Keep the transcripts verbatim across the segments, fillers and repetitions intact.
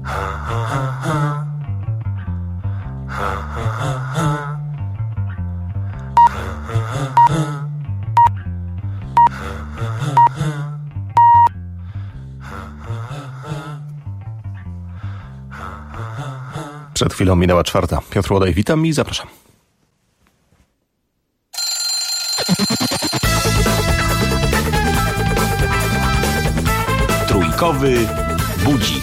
Przed chwilą minęła czwarta. Piotr Łodaj, witam i zapraszam. Trójkowy budzik.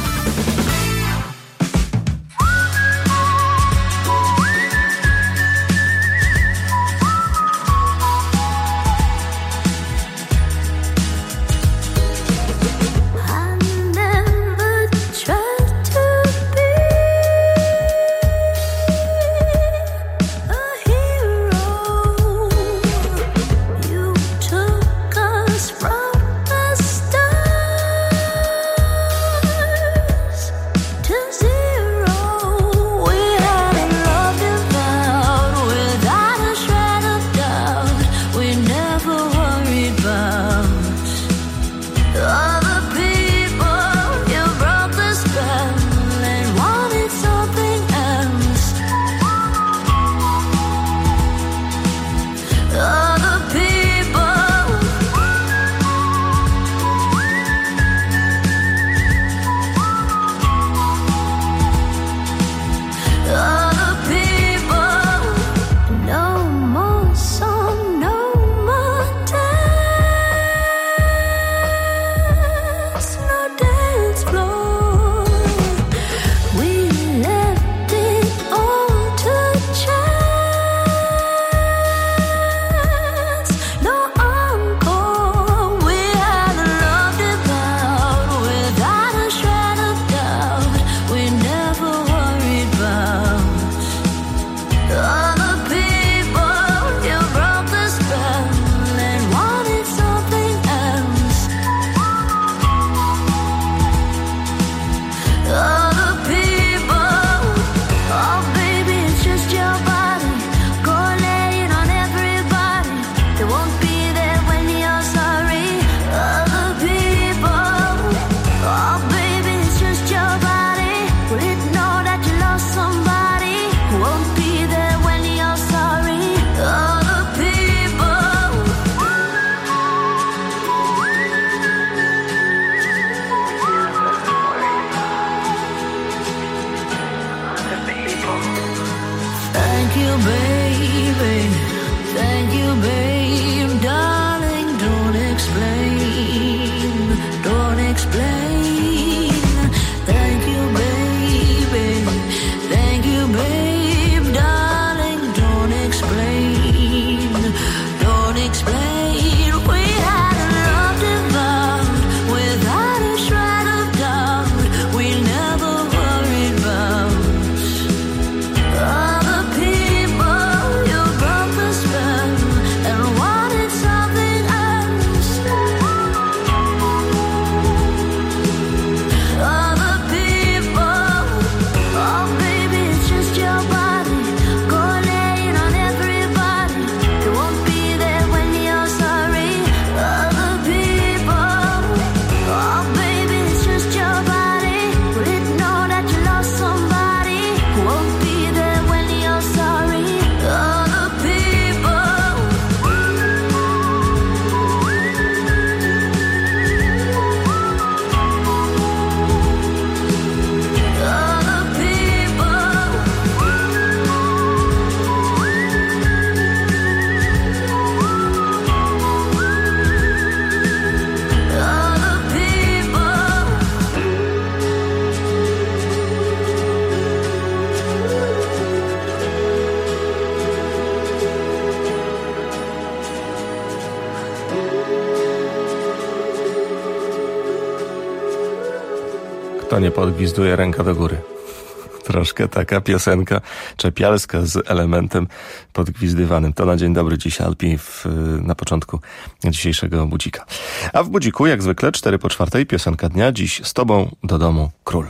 Kto nie podgwizduje, ręka do góry. Troszkę taka piosenka czepialska z elementem podgwizdywanym. To na dzień dobry dziś Alpi w, na początku dzisiejszego budzika. A w budziku jak zwykle cztery po czwartej piosenka dnia. Dziś z tobą do domu król.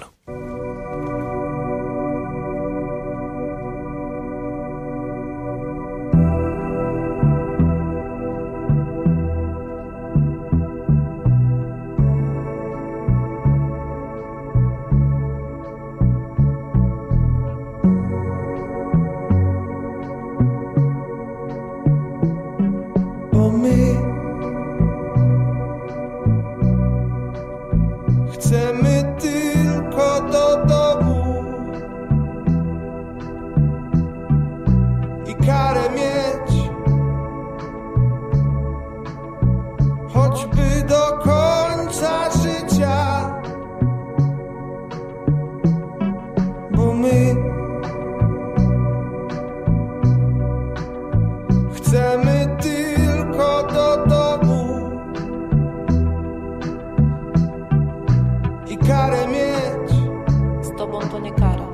karę mieć. Z tobą to nie kara.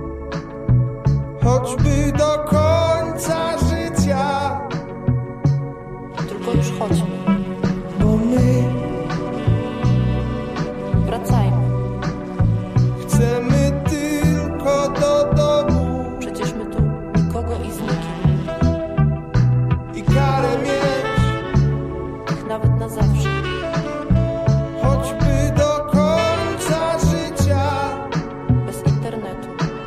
Choćby do końca życia. Tylko już chodźmy. Bo my wracajmy. Chcemy tylko do domu. Przecież my tu nikogo i z nikim. I karę mieć. Ich nawet na zawsze. Choćby do końca życia. Bez internetu.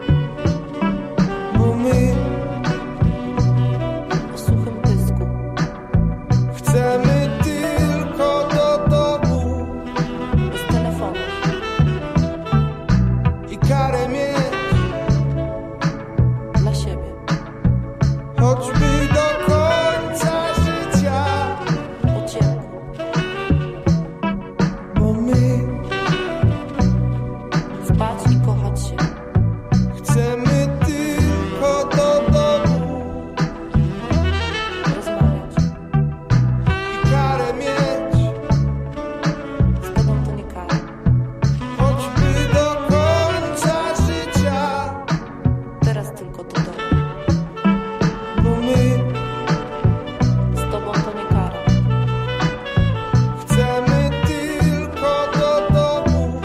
Bo my o suchym dysku. chcemy tylko do domu. Bez telefonu. I karę mieć. Dla siebie. Choćby do końca życia. Po ciemku. Bo my Spać i kochać się. chcemy tylko do domu. Rozmawiać. I karę mieć. Z tobą to nie kara. Choćby do końca życia. Teraz tylko do domu. Bo my Z tobą to nie kara. chcemy tylko do domu.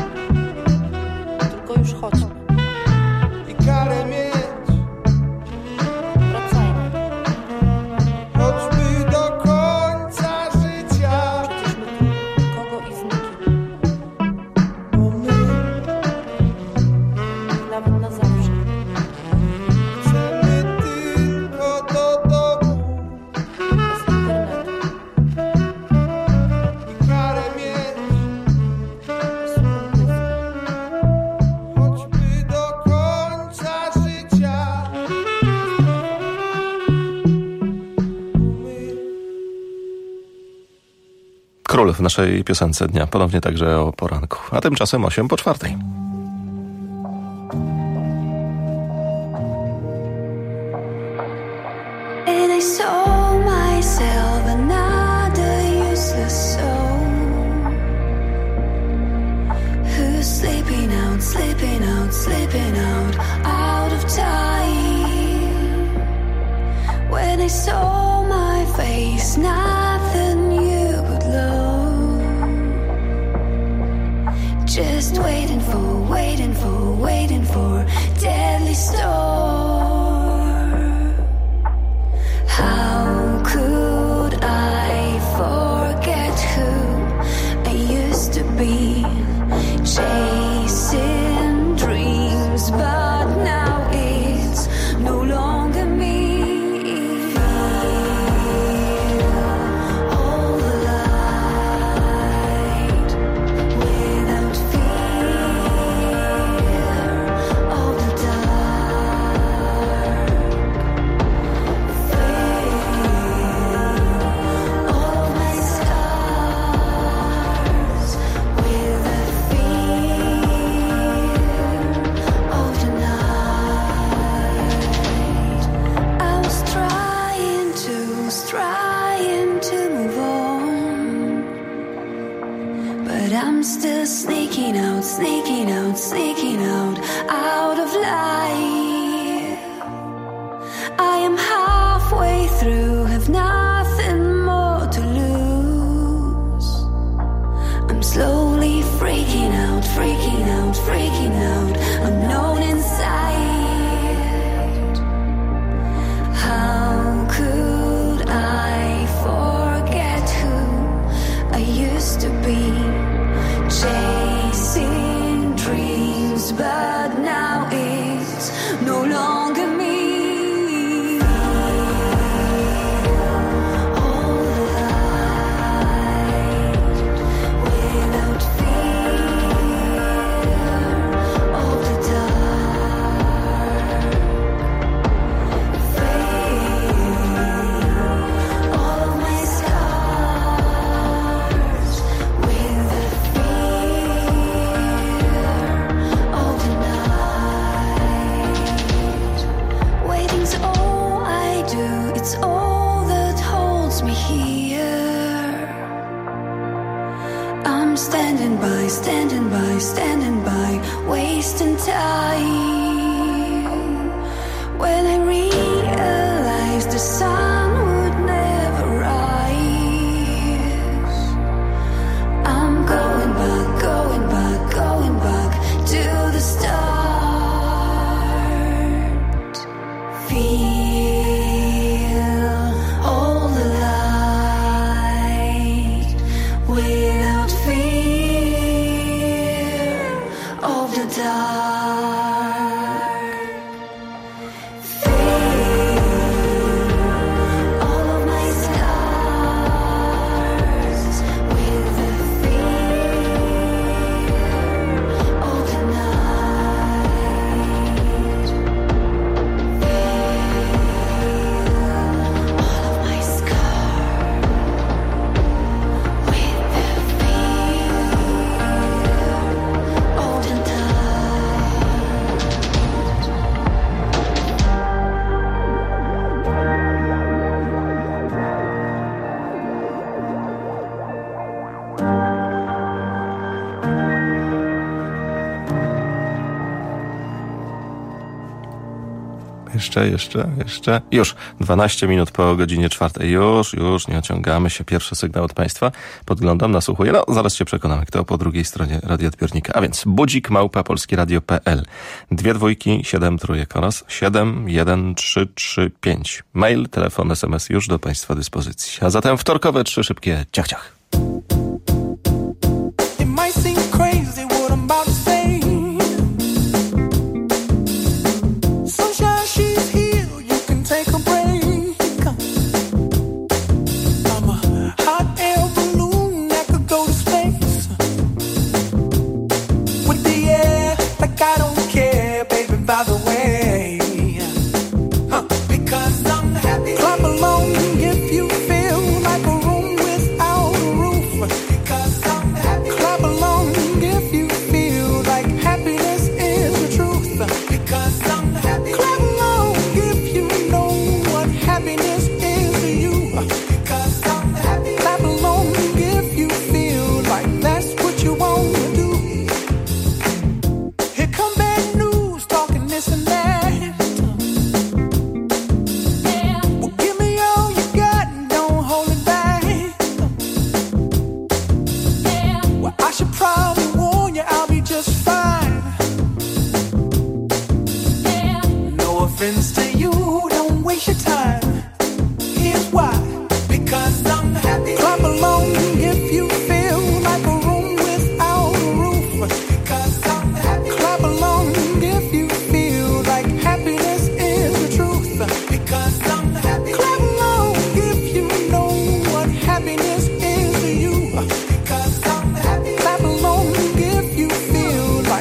Tylko już chodźmy. I karę mieć. Wracajmy. Choćby do końca życia. Przecież my tu nikogo i z nikim. Bo my Ich nawet na zawsze. chcemy tylko do domu. Bez internetu. I karę mieć. O suchym dysku. Choćby do końca życia. Bo my Król w naszej piosence dnia, ponownie także o poranku, a tymczasem osiem po czwartej. And I saw myself another useless soul who's slipping out, slipping out, slipping out, out of time. When I saw my face, nothing you could love. Just waiting for, waiting for, waiting for deadly storm. How could I forget who I used to be? Chasing dreams, but now it's no longer me. Feel all the light without fear of the dark. All of my scars with the fear of the night. I was trying to, trying to move on, but I'm still sneaking out, sneaking out, sneaking out, out of life. I am halfway through, have nothing more to lose. I'm slowly freaking out, freaking out, freaking out, unknown inside. How could I forget who I used to be? Chasing dreams, dark. Jeszcze, jeszcze, jeszcze. Już. dwanaście minut po godzinie czwartej. Już, już, nie ociągamy się. Pierwszy sygnał od Państwa. Podglądam, nasłuchuję. No, zaraz się przekonamy, kto po drugiej stronie radioodbiornika. A więc budzik małpa polskieradio kropka p l. Dwie dwójki, siedem trójek oraz siedem jeden trzy trzy pięć. Mail, telefon, es em es już do Państwa dyspozycji. A zatem wtorkowe trzy szybkie ciach, ciach. It might seem crazy what I'm about to say. Sunshine, she's here, you can take a break. I'm a hot air balloon that could go to space. With the air, like I don't care, baby, by the way. Huh. Because I'm happy. Clap along if you feel like a room without a roof. Because I'm happy. Clap along if you feel like happiness is the truth. Because I'm happy. Clap along if you know what happiness is to you. Because I'm happy. Clap along if you feel like that's what you want to do. Here come bad news, talking this and that. Well, give me all you got and don't hold it back. Well, I should probably warn you, I'll be just fine. No offense to you, don't waste your time. Here's why. Because I'm happy. Clap along if you feel like a room without a roof. Because I'm happy. Clap along if you feel like happiness is the truth. Because I'm happy. Clap along if you know what happiness is to you. Because I'm happy. Clap along if you feel like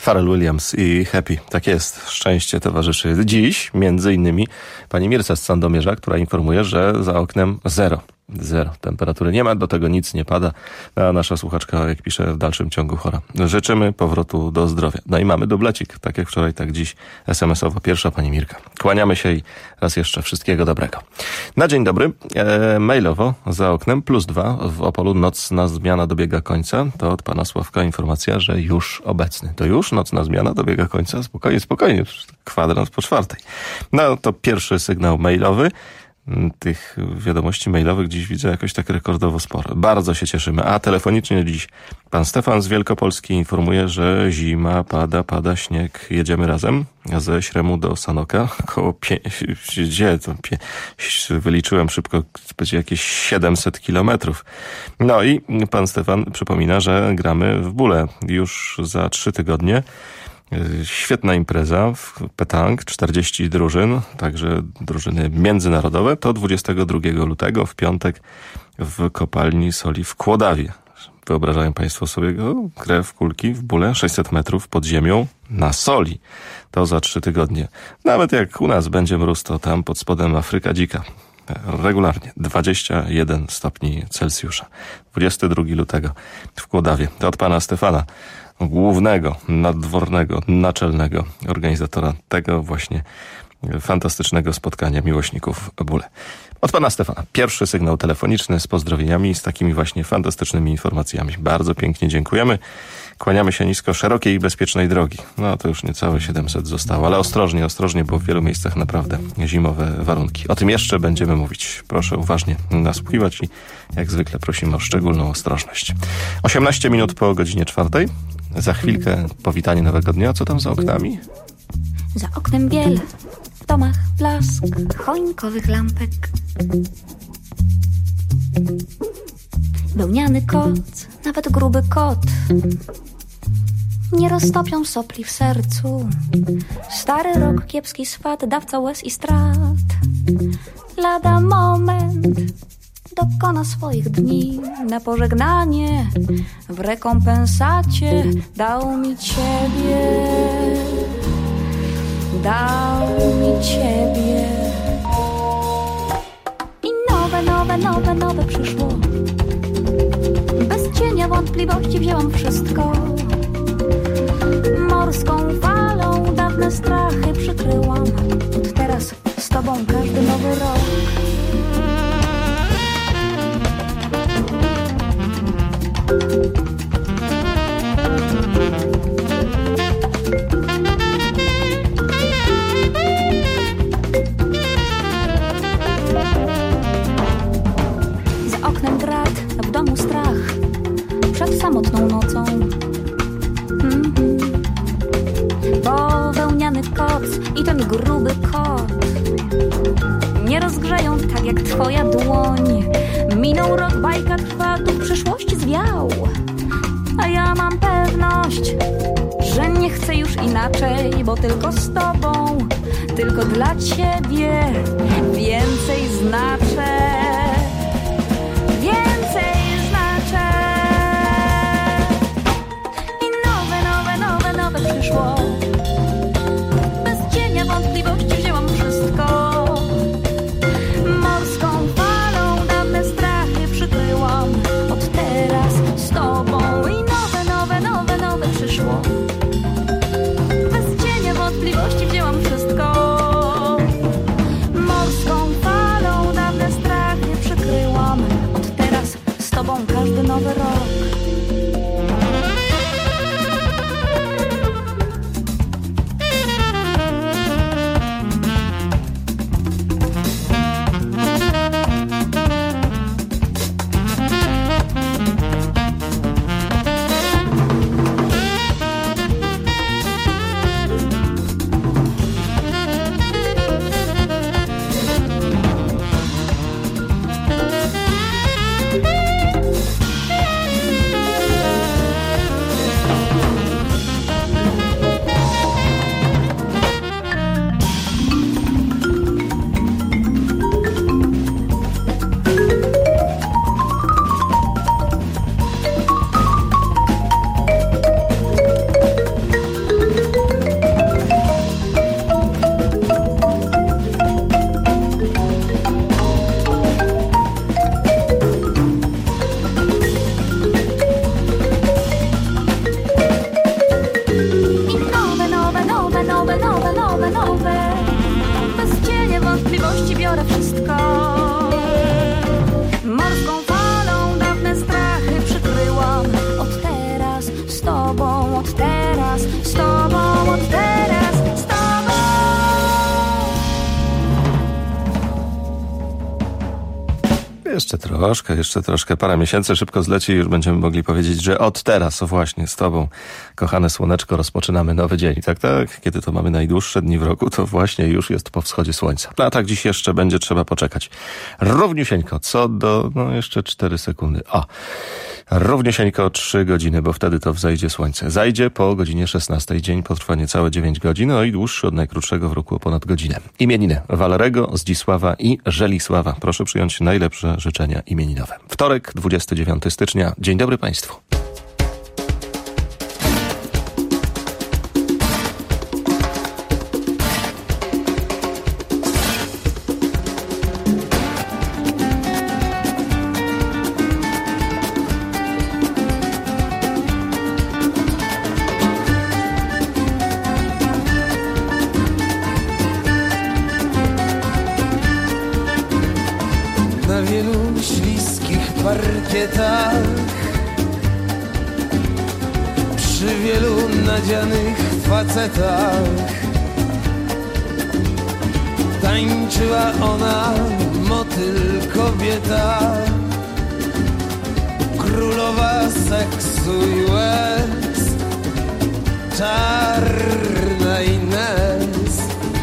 Pharrell Williams i Happy. Tak jest, szczęście towarzyszy. Dziś między innymi pani Mirca z Sandomierza, która informuje, że za oknem zero. Zero. Temperatury nie ma, do tego nic nie pada, a nasza słuchaczka, jak pisze, w dalszym ciągu chora. Życzymy powrotu do zdrowia. No i mamy dublecik, tak jak wczoraj, tak dziś es em esowo. Pierwsza pani Mirka. Kłaniamy się i raz jeszcze wszystkiego dobrego. Na dzień dobry, e, mailowo za oknem plus dwa. W Opolu nocna zmiana dobiega końca. To od pana Sławka informacja, że już obecny. To już nocna zmiana dobiega końca? Spokojnie, spokojnie. Kwadrans po czwartej. No to pierwszy sygnał mailowy. Tych wiadomości mailowych dziś widzę jakoś tak rekordowo sporo. Bardzo się cieszymy. A telefonicznie dziś pan Stefan z Wielkopolski informuje, że zima, pada, pada śnieg. Jedziemy razem ze Śremu do Sanoka. Koło pie... Gdzie to? Pie... Wyliczyłem szybko, będzie jakieś siedemset kilometrów. No i pan Stefan przypomina, że gramy w Bóle już za trzy tygodnie. Świetna impreza w Petang, czterdzieści drużyn, także drużyny międzynarodowe. To dwudziestego drugiego lutego w piątek w kopalni soli w Kłodawie. Wyobrażają państwo sobie go? Grę w kulki w Bóle, sześćset metrów pod ziemią na soli. To za trzy tygodnie. Nawet jak u nas będzie mróz, to tam pod spodem Afryka dzika. Regularnie. dwadzieścia jeden stopni Celsjusza. dwudziestego drugiego lutego w Kłodawie. To od pana Stefana, głównego, nadwornego, naczelnego organizatora tego właśnie fantastycznego spotkania miłośników Bóle. Od pana Stefana. Pierwszy sygnał telefoniczny z pozdrowieniami, z takimi właśnie fantastycznymi informacjami. Bardzo pięknie dziękujemy. Kłaniamy się nisko, szerokiej i bezpiecznej drogi. No to już niecałe siedemset zostało, ale ostrożnie, ostrożnie, bo w wielu miejscach naprawdę zimowe warunki. O tym jeszcze będziemy mówić. Proszę uważnie nasłuchiwać i jak zwykle prosimy o szczególną ostrożność. osiemnaście minut po godzinie czwartej. Za chwilkę powitanie nowego dnia. Co tam za oknami? Za oknem biel, w domach blask choinkowych lampek. Wełniany koc, nawet gruby kot nie roztopią sopli w sercu. Stary rok, kiepski swat, dawca łez i strat. Lada moment dokona swoich dni. Na pożegnanie w rekompensacie dał mi ciebie. Dał mi ciebie. I nowe, nowe, nowe, nowe przyszło. Bez cienia wątpliwości wzięłam wszystko. Morską falą dawne strachy przykryłam. Od teraz z tobą każdy nowy rok. Za oknem grat, w domu strach. Przed samotną nocą. Mm-hmm. Bo wełniany koc i ten gruby kot nie rozgrzeją tak jak twoja dłoń. Minął rok, bajka trwa, tu przyszłość zwiał. A ja mam pewność, że nie chcę już inaczej, bo tylko z tobą, tylko dla ciebie więcej znaczę. Więcej znaczę. I nowe, nowe, nowe, nowe przyszło. Bez cienia wątpliwości wzięłam wszystko. Morską falą dawne strachy przykryłam. Od teraz z tobą. I nowe, nowe, nowe, nowe przyszło. Bez cienia wątpliwości wzięłam wszystko. Morską falą dawne strachy przykryłam. Od teraz z tobą każdy nowy rok. tobą od teraz, z tobą od teraz, z tobą. Jeszcze troszkę, jeszcze troszkę, parę miesięcy szybko zleci i już będziemy mogli powiedzieć, że od teraz, o właśnie, z tobą, kochane słoneczko, rozpoczynamy nowy dzień. Tak, tak, kiedy to mamy najdłuższe dni w roku, to właśnie już jest po wschodzie słońca. No a tak dziś jeszcze będzie trzeba poczekać. Równiusieńko, co do, no jeszcze cztery sekundy. O, równiusieńko trzy godziny, bo wtedy to wzejdzie słońce. Zajdzie po godzinie szesnastej, dzień potrwa niecałe dziewięć godzin, no i dłuższy od najkrótszego w roku o ponad godzinę. Imieniny Walerego, Zdzisława i Żelisława. Proszę przyjąć najlepsze życzenia imieninowe. Wtorek, dwudziestego dziewiątego stycznia. Dzień dobry Państwu. Na wielu śliskich parkietach, przy wielu nadzianych facetach tańczyła ona, motyl kobieta, królowa seksu i łez, czarna Ines.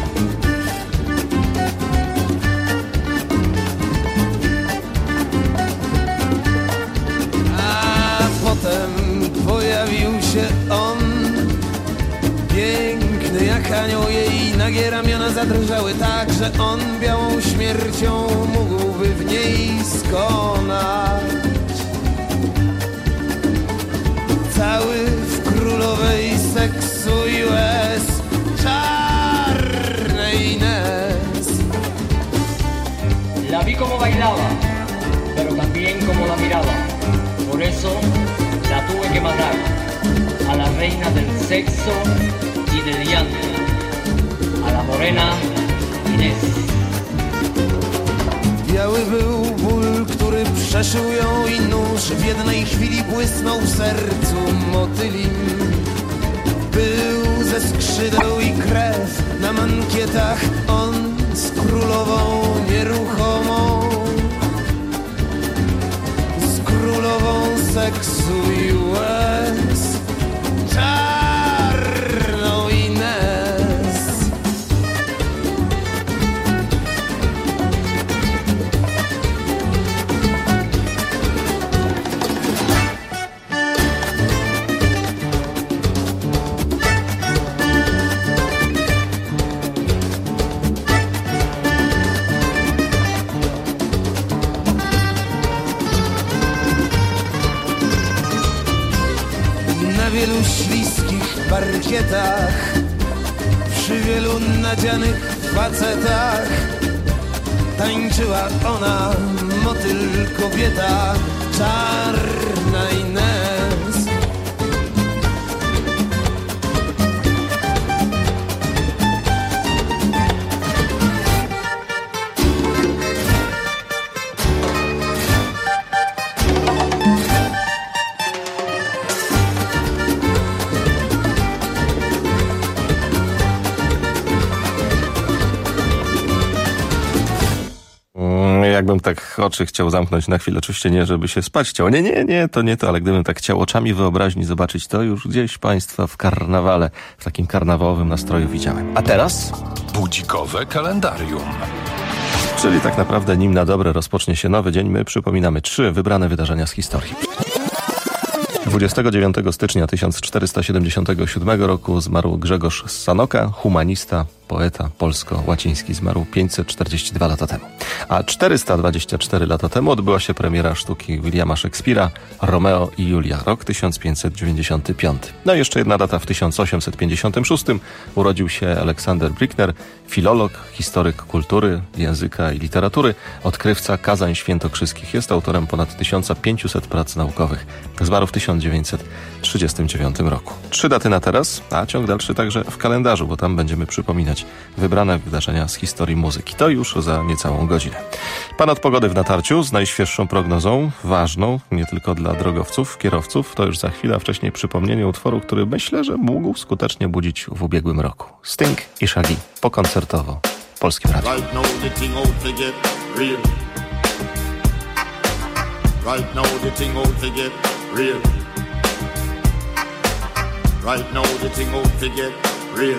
Potem pojawił się on, piękny jak anioł, jej nagie ramiona zadrżały tak, że on białą śmiercią mógłby w niej skonać. Cały w królowej seksu i łez, czarnej Ines. La vi como bailaba, pero también como la miraba. Por eso la tuve que matar, a la reina del sexo y del llanto, a la morena Inés. Biały był ból, który przeszył ją i nóż w jednej chwili błysnął w sercu motylim. Był ze skrzydeł i krew na mankietach, on z królową nieruchomą, królową seksu i łez, czarną Ines. Na wielu śliskich parkietach, przy wielu nadzianych facetach tańczyła ona, motyl kobieta, czarna Ines. Jakbym tak oczy chciał zamknąć na chwilę, oczywiście nie, żeby się spać chciało. Nie, nie, nie, to nie to, ale gdybym tak chciał oczami wyobraźni zobaczyć, to już gdzieś Państwa w karnawale, w takim karnawałowym nastroju widziałem. A teraz? Budzikowe kalendarium. Czyli tak naprawdę nim na dobre rozpocznie się nowy dzień, my przypominamy trzy wybrane wydarzenia z historii. dwudziestego dziewiątego stycznia tysiąc czterysta siedemdziesiątego siódmego roku zmarł Grzegorz Sanoka, humanista, poeta polsko-łaciński. Zmarł pięćset czterdzieści dwa lata temu. A czterysta dwadzieścia cztery lata temu odbyła się premiera sztuki Williama Szekspira Romeo i Julia, rok tysiąc pięćset dziewięćdziesiąty piąty. No i jeszcze jedna data, w tysiąc osiemset pięćdziesiątym szóstym urodził się Aleksander Brückner, filolog, historyk kultury, języka i literatury, odkrywca kazań świętokrzyskich. Jest autorem ponad tysiąc pięćset prac naukowych. Zmarł w tysiąc dziewięćset trzydziestym dziewiątym roku. Trzy daty na teraz, a ciąg dalszy także w kalendarzu, bo tam będziemy przypominać przypominać wybrane wydarzenia z historii muzyki. To już za niecałą godzinę. Pan od pogody w natarciu z najświeższą prognozą, ważną nie tylko dla drogowców, kierowców. To już za chwilę, a wcześniej przypomnienie utworu, który myślę, że mógł skutecznie budzić w ubiegłym roku. Sting i Shaggy pokoncertowo w Polskim Radiu. Right now the thing out to get real. Right now the thing out to get real. Right now the thing out to get real.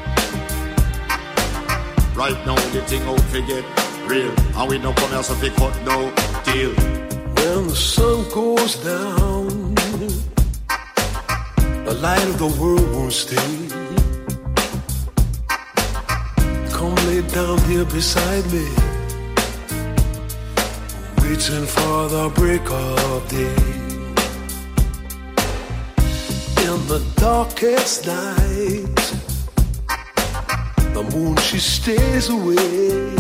Right now the thing out to get real. And we no come here so they cut no deal. When the sun goes down, the light of the world won't stay. Come lay down here beside me, waiting for the break of day. In the darkest night, the moon she stays away.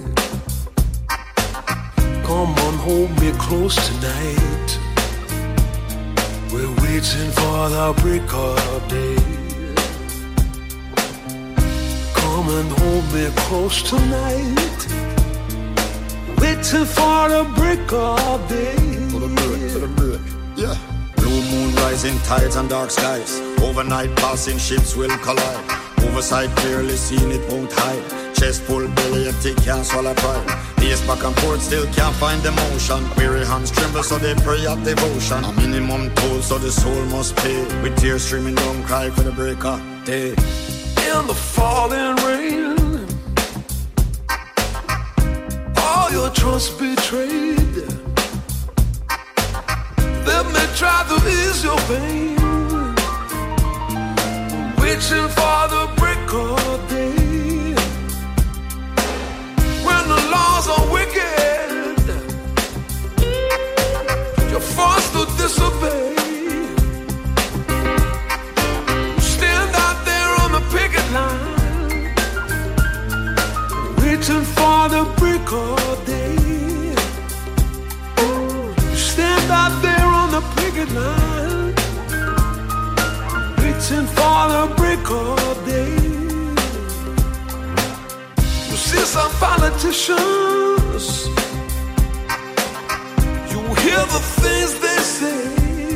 Come on, hold me close tonight. We're waiting for the break of day. Come and hold me close tonight. Waiting for the break of day. For the break, for the break, yeah. Blue moon rising, tides and dark skies. Overnight passing ships will collide. Oversight clearly seen, it won't hide. Chest full, belly empty, can't swallow pride. Pace back and forth, still can't find emotion. Weary hands tremble, so they pray at devotion. A minimum toll, so the soul must pay. With tears streaming down, cry for the break of day. In the falling rain, all your trust betrayed. Let me try to ease your pain. Waiting for the break of day. When the laws are wicked, you're forced to disobey. Stand out there on the picket line, waiting for the break of day. Stand out there on the picket line, waiting for the break of day. You see some politicians, you hear the things they say.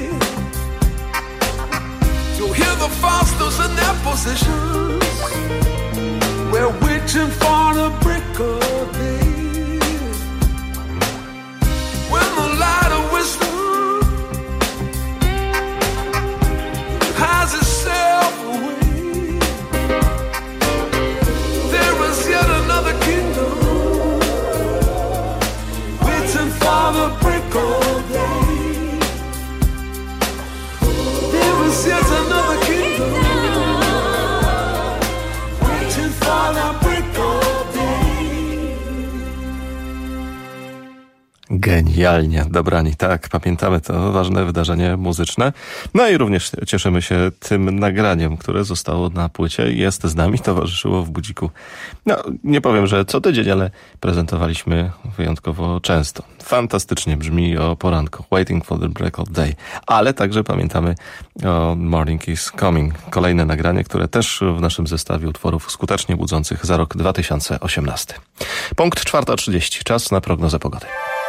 You hear the fosters in their positions. We're waiting for the break of day. When the light of wisdom hides itself away, there is yet another kingdom waiting for the break of day. There is yet another kingdom waiting for the break of day. Genialnie dobrani, tak, pamiętamy to ważne wydarzenie muzyczne. No i również cieszymy się tym nagraniem, które zostało na płycie i jest z nami, towarzyszyło w Budziku. No, nie powiem, że co tydzień, ale prezentowaliśmy wyjątkowo często. Fantastycznie brzmi o poranku, Waiting for the Break of Day, ale także pamiętamy o Morning is Coming. Kolejne nagranie, które też w naszym zestawie utworów skutecznie budzących za rok dwa tysiące osiemnasty. Punkt czwarta trzydzieści, czas na prognozę pogody.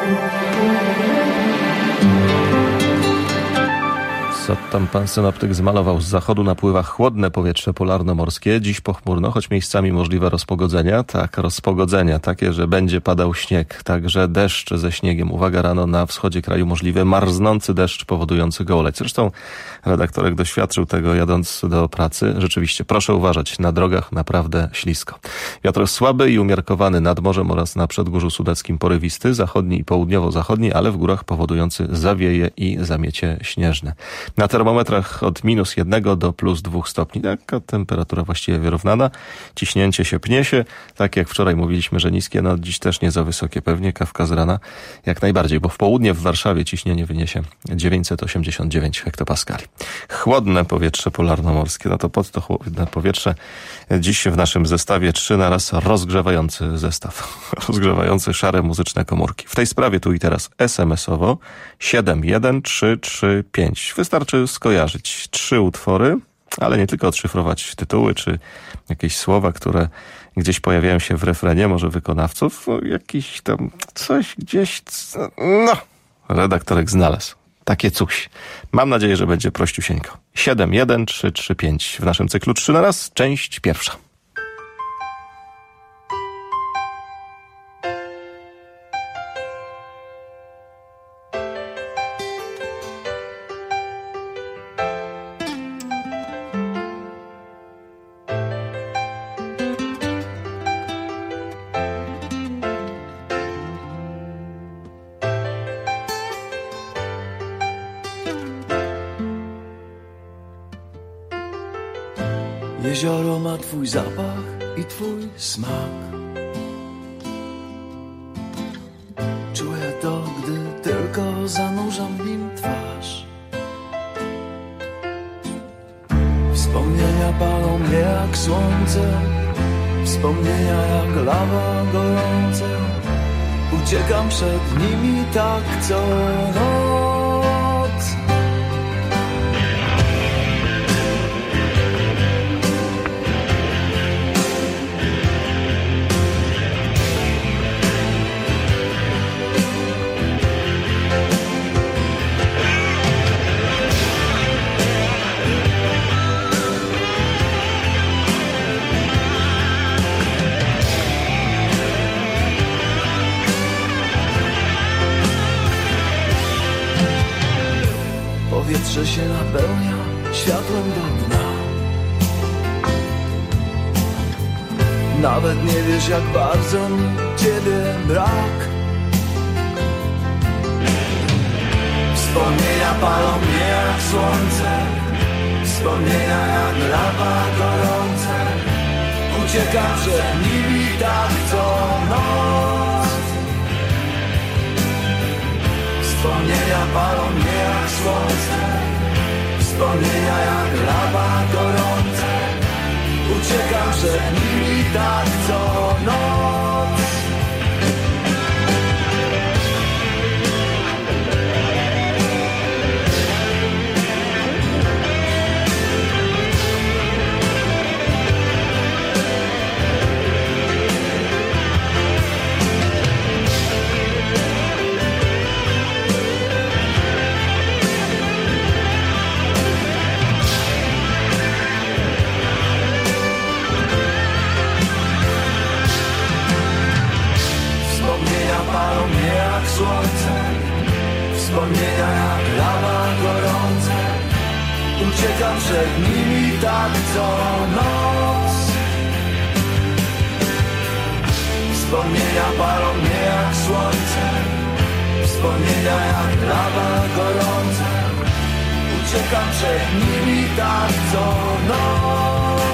Co tam pan synoptyk zmalował? Z zachodu napływa chłodne powietrze polarno-morskie. Dziś pochmurno, choć miejscami możliwe rozpogodzenia. Tak, rozpogodzenia takie, że będzie padał śnieg. Także deszcz ze śniegiem. Uwaga, rano na wschodzie kraju możliwy marznący deszcz powodujący gołoleć. Zresztą redaktorek doświadczył tego jadąc do pracy. Rzeczywiście, proszę uważać, na drogach naprawdę ślisko. Wiatr słaby i umiarkowany nad morzem oraz na przedgórzu sudeckim porywisty, zachodni i południowo-zachodni, ale w górach powodujący zawieje i zamiecie śnieżne. Na termometrach od minus jednego do plus dwóch stopni. Taka temperatura właściwie wyrównana. Ciśnięcie się pnie się. Tak jak wczoraj mówiliśmy, że niskie, no dziś też nie za wysokie. Pewnie kawka z rana jak najbardziej, bo w południe w Warszawie ciśnienie wyniesie dziewięćset osiemdziesiąt dziewięć hektopaskali. Chłodne powietrze polarnomorskie. No to pod to chłodne powietrze dziś w naszym zestawie trzy na raz rozgrzewający zestaw. Rozgrzewający szare muzyczne komórki. W tej sprawie tu i teraz es em esowo siedem jeden trzy trzy pięć. Wystarczy skojarzyć trzy utwory ale nie tylko odszyfrować tytuły czy jakieś słowa, które gdzieś pojawiają się w refrenie, może wykonawców, no, jakiś tam coś gdzieś, no, redaktorek znalazł. Takie coś. Mam nadzieję, że będzie prościusieńko. siedem jeden trzy trzy pięć w naszym cyklu trzy na raz, część pierwsza. Jezioro ma twój zapach i twój smak. Czuję to, gdy tylko zanurzam w nim twarz. Wspomnienia palą mnie jak słońce, wspomnienia jak lawa gorące. Uciekam przed nimi tak co noc. Powietrze się napełnia światłem do dna. Nawet nie wiesz, jak bardzo mi ciebie brak. Wspomnienia palą mnie jak słońce, wspomnienia jak lawa gorące. Uciekam przed nimi tak co noc. Wspomnienia palą mnie jak słońce, wspomnienia jak lawa gorące. Uciekam przed nimi tak co noc. Palą mnie jak słońce, wspomnienia jak lawa gorące. Uciekam przed nimi tak co noc. Wspomnienia palą mnie jak słońce, wspomnienia jak lawa gorące. Uciekam przed nimi tak co noc.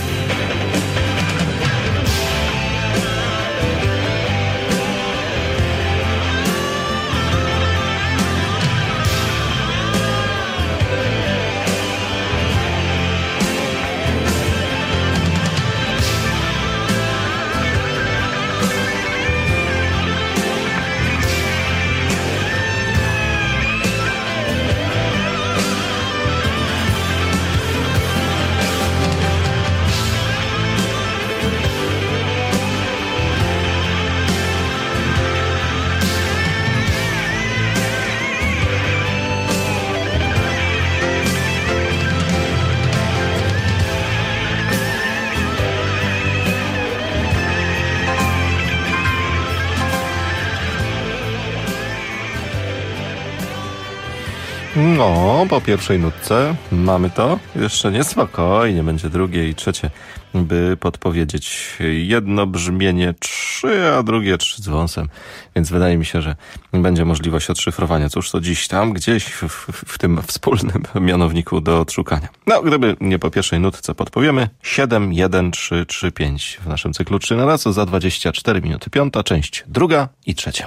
No, po pierwszej nutce mamy to. Jeszcze nie, spokojnie, będzie drugie i trzecie, by podpowiedzieć. Jedno brzmienie trzy, a drugie trzy z wąsem. Więc wydaje mi się, że będzie możliwość odszyfrowania. Cóż to dziś tam, gdzieś w, w, w tym wspólnym mianowniku do odszukania. No, gdyby nie po pierwszej nutce podpowiemy, siedem jeden trzy trzy pięć w naszym cyklu trzy na raz za dwadzieścia cztery minuty. Piąta część, druga i trzecia.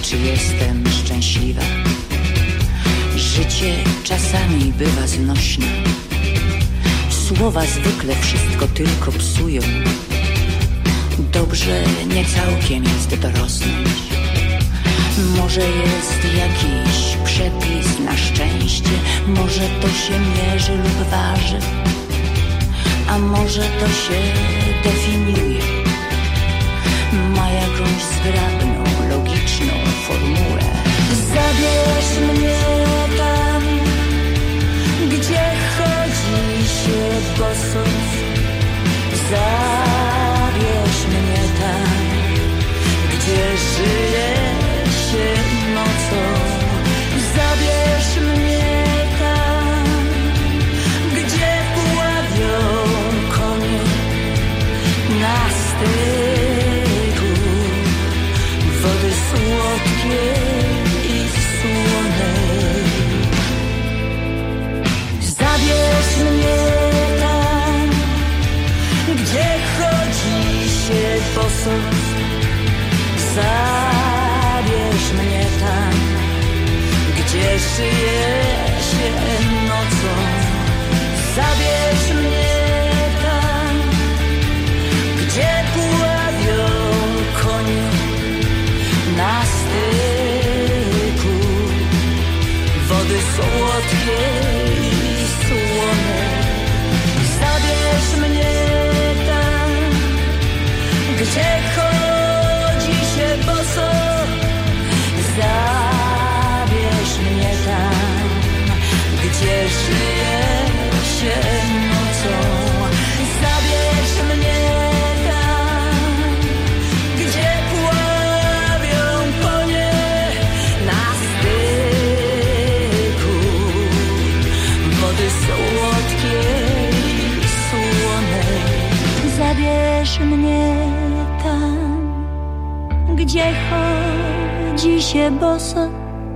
czy jestem szczęśliwa. Życie czasami bywa znośne. Słowa zwykle wszystko tylko psują. Dobrze nie całkiem jest dorosnąć. Może jest jakiś przepis na szczęście. Może to się mierzy lub waży. A może to się definiuje. Ma jakąś zgrabną, logiczną formułę. Zabierz mnie tam, gdzie chodzi się boso. Zabierz mnie tam, gdzie żyje się nocą. Zabierz mnie tam, gdzie pławią konie na styku wody słodkiej i słonej. Zabierz mnie tam, gdzie chodzi się boso. Zabierz mnie tam, gdzie żyje się nocą. Zabierz mnie tam, gdzie pławią konie na styku wody słodkiej i słonej. Zabierz mnie tam, gdzie chodzi się boso. Zabierz mnie tam, gdzie żyje się nocą. Zabierz mnie tam, gdzie pławią konie na styku wody słodkiej i słonej. Zabierz mnie tam, gdzie chodzi się boso.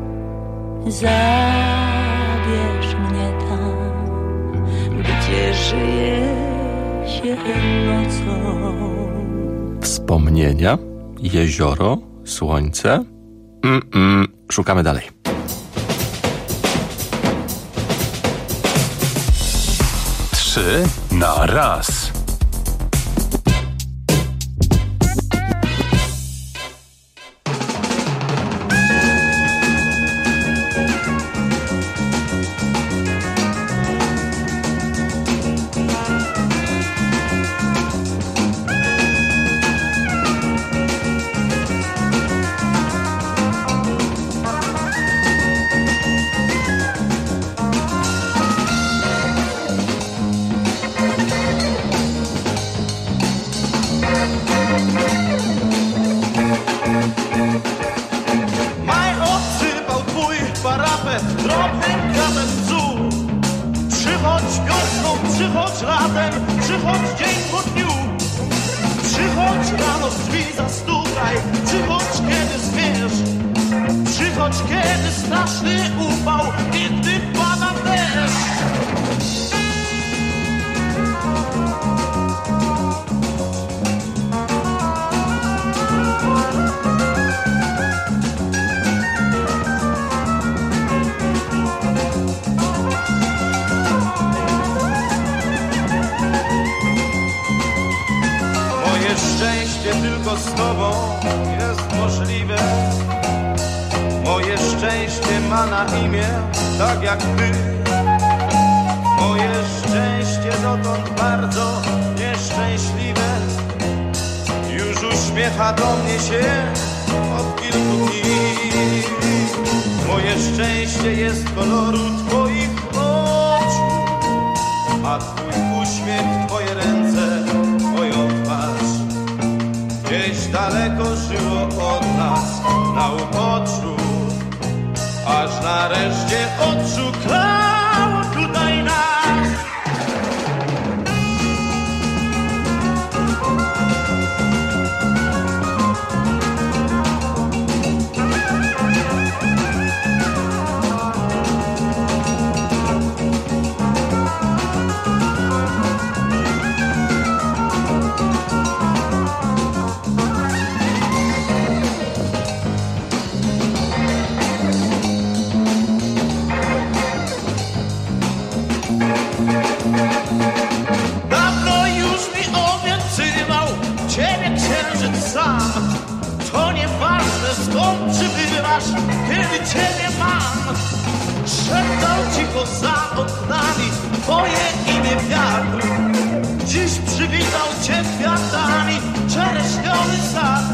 Zabierz mnie tam, gdzie żyje się nocą. Wspomnienia, jezioro, słońce. Mm-mm. Szukamy dalej. Trzy na raz. Tylko z tobą jest możliwe. Moje szczęście ma na imię tak jak ty. Moje szczęście dotąd bardzo nieszczęśliwe. Już uśmiecha do mnie się od kilku dni. Moje szczęście jest koloru twoich oczu, a twój uśmiech, twoje ręce, twoją twarz. Gdzieś daleko żyło od nas na uboczu, aż nareszcie odszukało tutaj nas. czekasz, kiedy ciebie mam. Szeptał cicho za oknami twoje imię wiatr. Dziś przywitał cię kwiatami czereśniowy sad.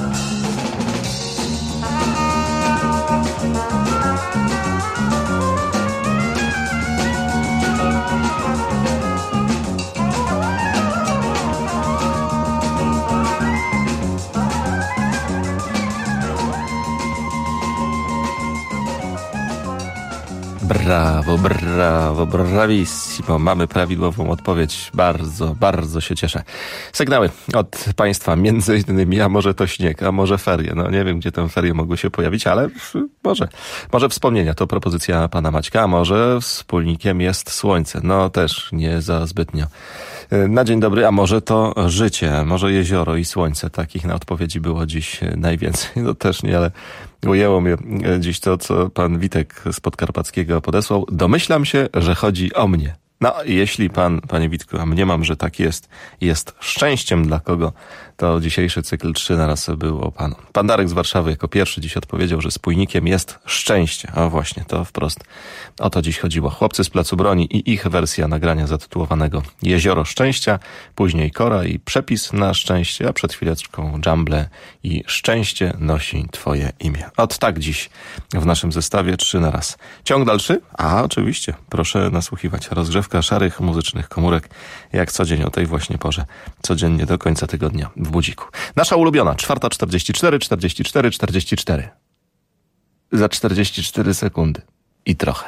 Brawo, brawo, bravissimo. Mamy prawidłową odpowiedź. Bardzo, bardzo się cieszę. Sygnały od państwa, między innymi, a może to śnieg, a może ferie. No nie wiem, gdzie te ferie mogły się pojawić, ale może. Może wspomnienia, to propozycja pana Maćka, a może wspólnikiem jest słońce. No też nie za zbytnio. Na dzień dobry, a może to życie, może jezioro i słońce. Takich na odpowiedzi było dziś najwięcej. No też nie, ale ujęło mnie dziś to, co pan Witek z Podkarpackiego podesłał. Domyślam się, że chodzi o mnie. No, jeśli pan, panie Witku, a mniemam, że tak jest, jest szczęściem dla kogo, to dzisiejszy cykl trzy na raz był o panu. Pan Darek z Warszawy jako pierwszy dziś odpowiedział, że spójnikiem jest szczęście. A właśnie, to wprost o to dziś chodziło. Chłopcy z Placu Broni i ich wersja nagrania zatytułowanego Jezioro Szczęścia, później Kora i przepis na szczęście, a przed chwileczką Jumble i Szczęście nosi twoje imię. Od tak dziś w naszym zestawie trzy na raz. Ciąg dalszy? A oczywiście, proszę nasłuchiwać. Rozgrzewka szarych muzycznych komórek, jak co dzień o tej właśnie porze. Codziennie do końca tygodnia w budziku. Nasza ulubiona, czwarta czterdzieści cztery, czterdzieści cztery, czterdzieści cztery. Za czterdzieści cztery sekundy. I trochę.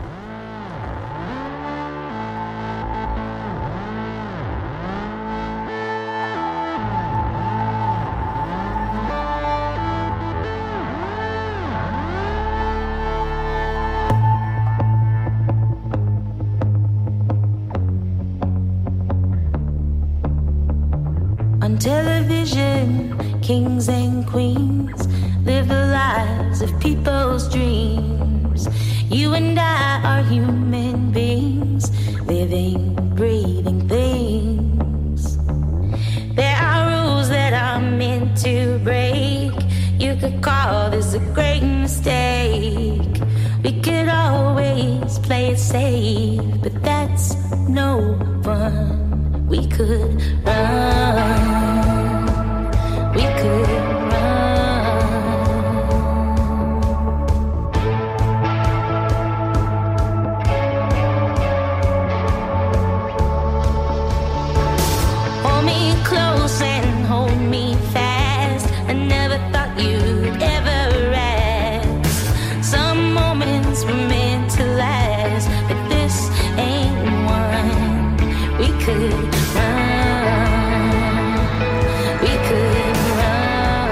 On television, kings and queens live the lives of people's dreams. You and I are human beings, living, breathing things. There are rules that are meant to break. You could call this a great mistake. We could always play it safe, but that's no fun. We could run, we could run. Hold me close and hold me fast. I never thought you'd ever rest. Some moments were meant to last, but this ain't one. We could run, we could run.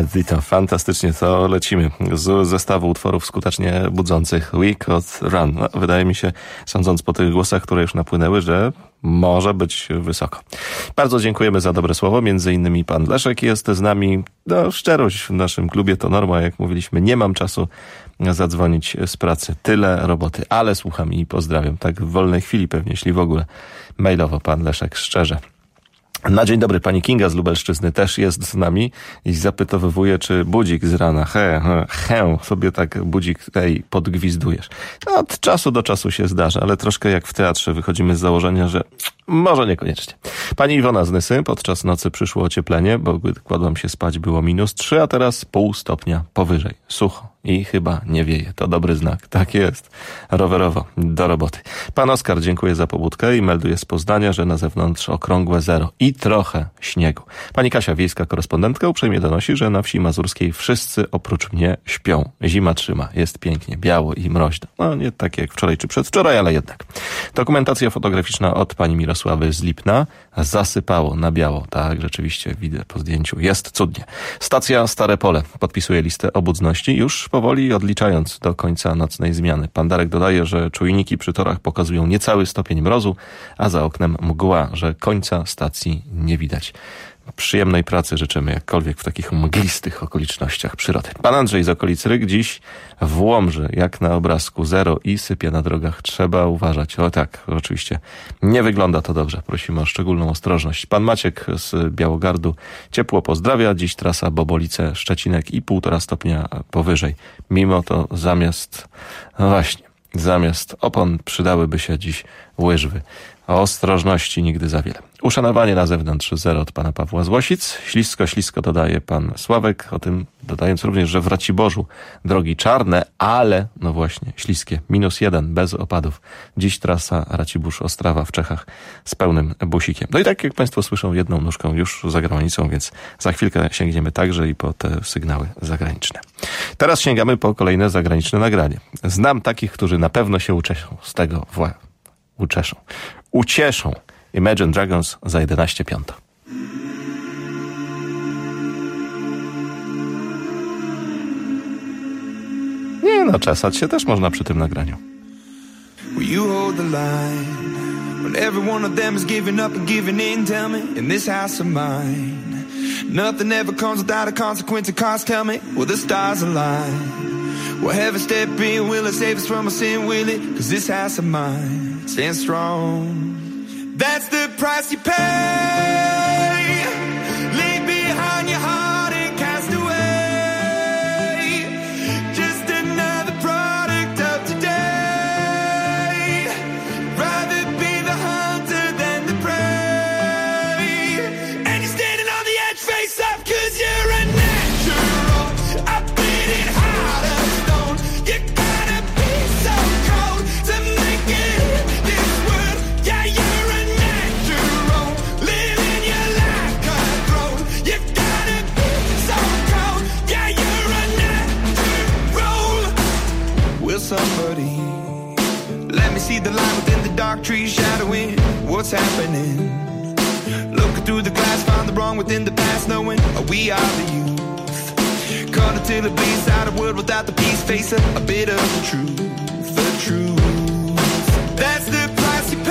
Despacito. Fantastycznie, to lecimy z zestawu utworów skutecznie budzących We Could Run. No, wydaje mi się, sądząc po tych głosach, które już napłynęły, że może być wysoko. Bardzo dziękujemy za dobre słowo. Między innymi pan Leszek jest z nami. No, szczerość w naszym klubie to norma. Jak mówiliśmy, nie mam czasu zadzwonić z pracy. Tyle roboty, ale słucham i pozdrawiam. Tak w wolnej chwili pewnie, jeśli w ogóle mailowo pan Leszek szczerze. Na dzień dobry, pani Kinga z Lubelszczyzny też jest z nami i zapytowywuje, czy budzik z rana, he, he, he sobie tak budzik tej podgwizdujesz. No, od czasu do czasu się zdarza, ale troszkę jak w teatrze wychodzimy z założenia, że może niekoniecznie. Pani Iwona z Nysy, podczas nocy przyszło ocieplenie, bo gdy kładłam się spać było minus trzy, a teraz pół stopnia powyżej. Sucho i chyba nie wieje. To dobry znak. Tak jest. Rowerowo. Do roboty. Pan Oskar dziękuję za pobudkę i melduje z Poznania, że na zewnątrz okrągłe zero i trochę śniegu. Pani Kasia, wiejska korespondentka, uprzejmie donosi, że na wsi mazurskiej wszyscy oprócz mnie śpią. Zima trzyma. Jest pięknie. Biało i mroźno. No nie tak jak wczoraj czy przedwczoraj, ale jednak. Dokumentacja fotograficzna od pani Mirosławy z Lipna. Zasypało na biało. Tak, rzeczywiście widzę po zdjęciu. Jest cudnie. Stacja Stare Pole podpisuje listę obudności już powoli odliczając do końca nocnej zmiany. Pan Darek dodaje, że czujniki przy torach pokazują niecały stopień mrozu, a za oknem mgła, że końca stacji nie widać. Przyjemnej pracy życzymy, jakkolwiek w takich mglistych okolicznościach przyrody. Pan Andrzej z okolic Ryk dziś w Łomży, jak na obrazku, zero i sypie na drogach. Trzeba uważać. O tak, oczywiście nie wygląda to dobrze. Prosimy o szczególną ostrożność. Pan Maciek z Białogardu ciepło pozdrawia. Dziś trasa Bobolice, Szczecinek i półtora stopnia powyżej. Mimo to zamiast, no właśnie, zamiast opon przydałyby się dziś łyżwy. O ostrożności nigdy za wiele. Uszanowanie na zewnątrz zero od pana Pawła z Łosic. Ślisko, ślisko dodaje pan Sławek, o tym dodając również, że w Raciborzu drogi czarne, ale no właśnie śliskie. Minus jeden, bez opadów. Dziś trasa Racibórz-Ostrawa w Czechach z pełnym busikiem. No i tak jak państwo słyszą, jedną nóżką już za granicą, więc za chwilkę sięgniemy także i po te sygnały zagraniczne. Teraz sięgamy po kolejne zagraniczne nagranie. Znam takich, którzy na pewno się uczeszą z tego wła... Uczeszą. Ucieszą. Imagine Dragons za jedenaście piąta. Nie no, czesać się też można przy tym nagraniu. Will you hold the line when every one of them is giving up and giving in? Tell me, in this house of mine, nothing ever comes without a consequence. And cause tell me, will the stars align? Will heaven step in? Will it save us from our sin? Will it? Cause this house of mine stands strong. That's the price you pay. Leave behind your heart and cast away. Just another product of today. Rather be the hunter than the prey. And you're standing on the edge, face up, cause you're a natural. I beat it hard as stone. You gotta be so cold to make it in this world. Yeah, you're a natural. Living your life cutthroat. You gotta be so cold. Yeah, you're a natural. Will somebody let me see the light within the dark trees shadowing what's happening? Looking through the glass, found the wrong within the past, knowing we are the youth. Caught until it bleeds out of world without the peace. Face a, a bit of the truth, the truth. That's the price you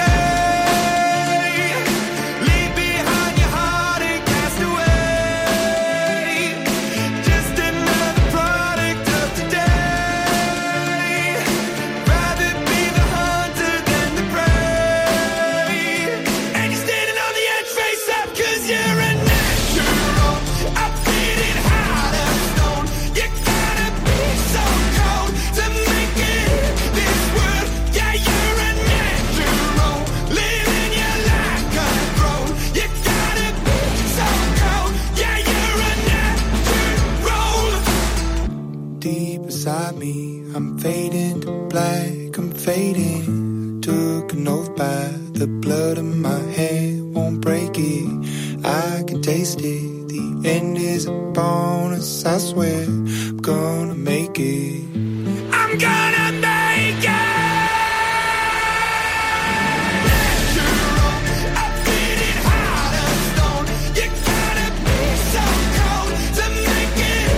pay. Leave behind your heart and cast away. Just another product of today. Rather be the hunter than the prey. And you're standing on the edge, face up, cause you're a natural. I beat it hard as stone. You gotta be so cold to make it in this world. Yeah, you're a natural. Living your life cutthroat. You gotta be so cold. Yeah, you're a natural. Deep inside me, I'm fading to black. I'm fading. Took an oath by the blood in my hand. Won't break it. I can taste it. The end is a bonus. I swear I'm gonna make it. I'm gonna make it. Natural. I beat it hard as stone. You gotta be so cold to make it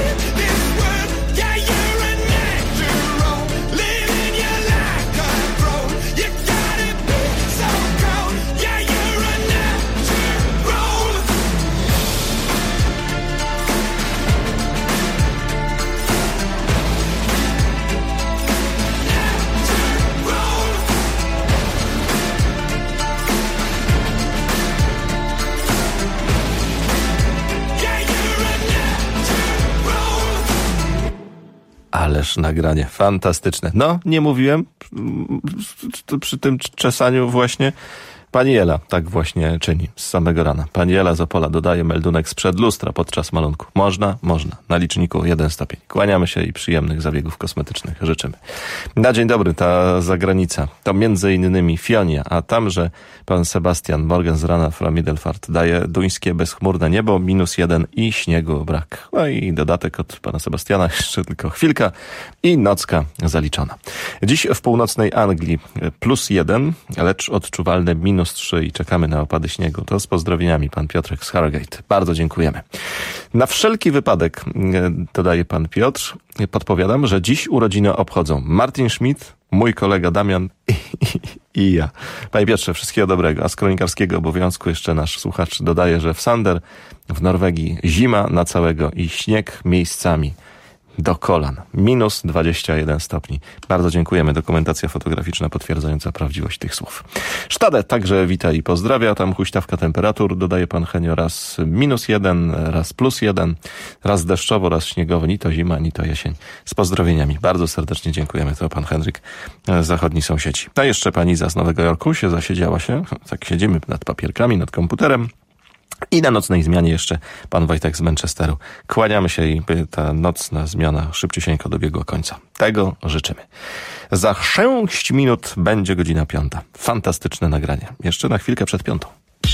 Ależ nagranie fantastyczne. No, nie mówiłem przy tym czesaniu właśnie. Pani Ela tak właśnie czyni z samego rana. Pani Ela z Opola dodaje meldunek sprzed lustra podczas malunku. Można? Można. Na liczniku jeden stopień. Kłaniamy się i przyjemnych zabiegów kosmetycznych życzymy. Na dzień dobry, ta zagranica to między innymi Fionia, a tamże pan Sebastian Morgan z rana fra Middelfart daje duńskie bezchmurne niebo, minus jeden i śniegu brak. No i dodatek od pana Sebastiana, jeszcze tylko chwilka i nocka zaliczona. Dziś w północnej Anglii plus jeden, lecz odczuwalne minus trzy i czekamy na opady śniegu. To z pozdrowieniami pan Piotrek z Harrogate. Bardzo dziękujemy. Na wszelki wypadek, dodaje pan Piotr, podpowiadam, że dziś urodziny obchodzą Martin Schmidt, mój kolega Damian i, i, i ja. Panie Piotrze, wszystkiego dobrego. A z kronikarskiego obowiązku jeszcze nasz słuchacz dodaje, że w Sander w Norwegii zima na całego i śnieg miejscami do kolan. Minus dwadzieścia jeden stopni. Bardzo dziękujemy. Dokumentacja fotograficzna potwierdzająca prawdziwość tych słów. Sztadę także wita i pozdrawia. Tam huśtawka temperatur. Dodaje pan Henio raz minus jeden, raz plus jeden, raz deszczowo, raz śniegowo. Ni to zima, ni to jesień. Z pozdrowieniami. Bardzo serdecznie dziękujemy. To pan Henryk, zachodni sąsiedzi. A jeszcze pani Iza z Nowego Jorku się zasiedziała się. Tak siedzimy nad papierkami, nad komputerem. I na nocnej zmianie jeszcze pan Wojtek z Manchesteru. Kłaniamy się i by ta nocna zmiana szybciusieńko dobiegła końca. Tego życzymy. Za sześć minut będzie godzina piąta. Fantastyczne nagranie. Jeszcze na chwilkę przed piątą.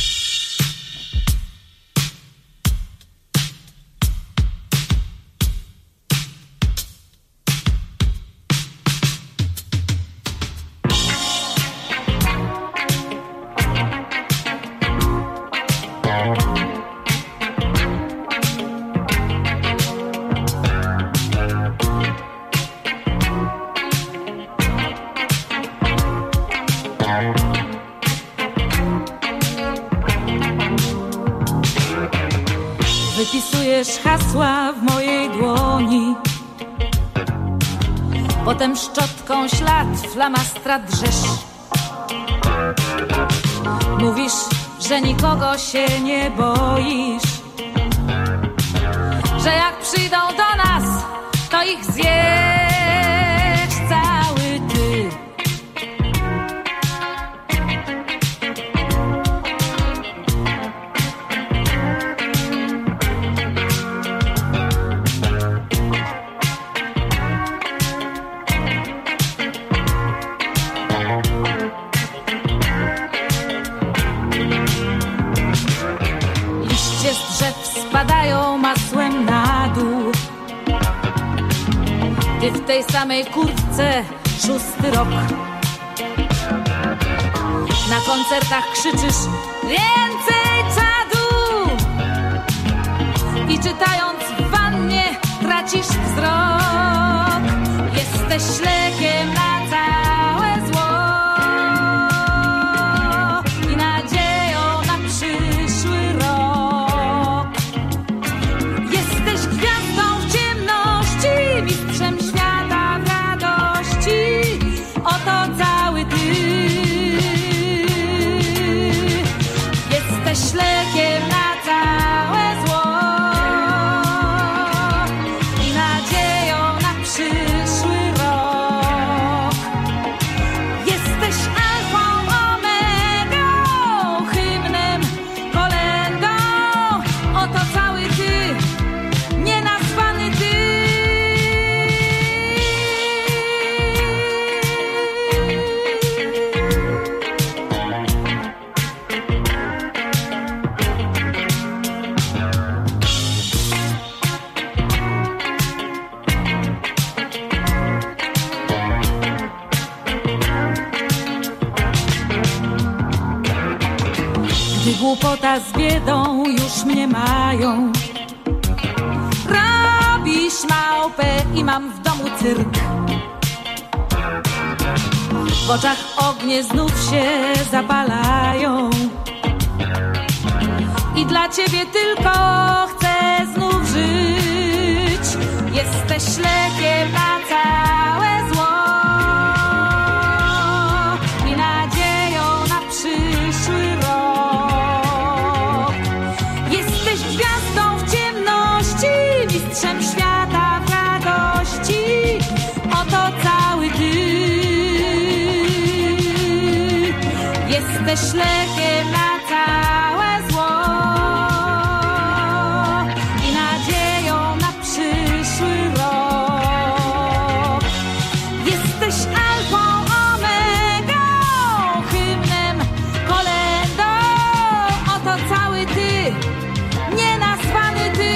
Wypisujesz hasła w mojej dłoni, potem szczotką ślad flamastra drzesz. Mówisz, że nikogo się nie boisz, że jak przyjdą do nas, to ich zjesz cały ty. Spadają masłem na dół. Ty w tej samej kurtce szósty rok. Na koncertach krzyczysz więcej czadu i czytając w wannie tracisz wzrok. Jesteś lekiem na całe zło i nadzieją na przyszły rok. Jesteś gwiazdą w ciemności, mistrzem świata w radości. Oto cały ty. Jesteś lekiem na całe zło i nadzieją na przyszły rok. Jesteś alfą, omegą, hymnem, kolędą. Oto cały ty. Nienazwany ty. Gdy głupota z biedą już mnie mają, robisz małpę i mam w domu cyrk. W oczach ognie znów się zapalają i dla ciebie tylko chcę znów żyć. Jesteś lekiem na całe zło i nadzieją na przyszły rok. Jesteś gwiazdą w ciemności, mistrzem świata w radości. Jesteś lekiem na całe zło i nadzieją na przyszły rok. Jesteś alfą, omegą, hymnem, kolędą. Oto cały ty, nienazwany ty.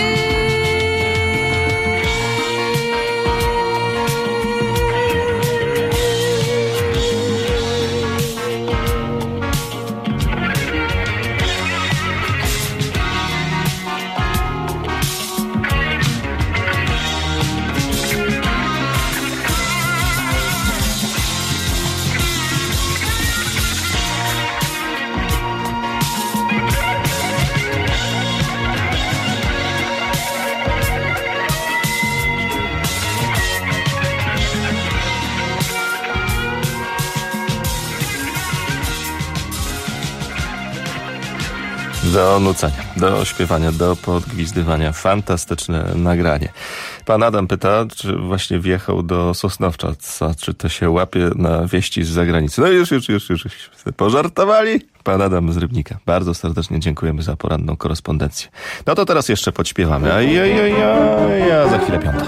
Do nucenia, do śpiewania, do podgwizdywania. Fantastyczne nagranie. Pan Adam pyta, czy właśnie wjechał do Sosnowca, czy to się łapie na wieści z zagranicy. No już, już, już, już, już. Pożartowali? Pan Adam z Rybnika. Bardzo serdecznie dziękujemy za poranną korespondencję. No to teraz jeszcze podśpiewamy. A ja, ja, ja, ja, za chwilę piąta.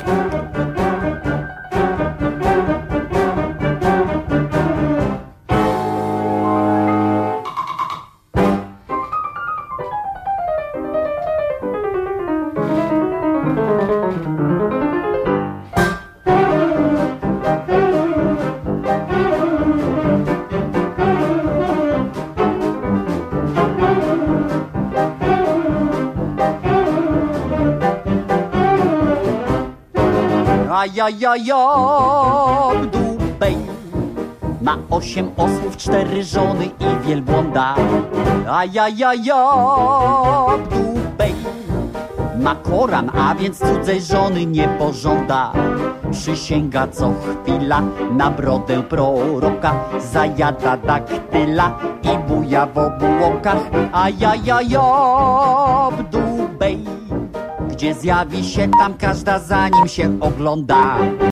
Ja, ja, ja, dubej. Ma osiem osłów, cztery żony i wielbłąda. A ja, ja, ja, dubej. Ma Koran, a więc cudzej żony nie pożąda. Przysięga co chwila na brodę proroka. Zajada daktyla i buja w obłokach. A ja, ja, ja, dubej. Gdzie zjawi się, tam każda za nim się ogląda.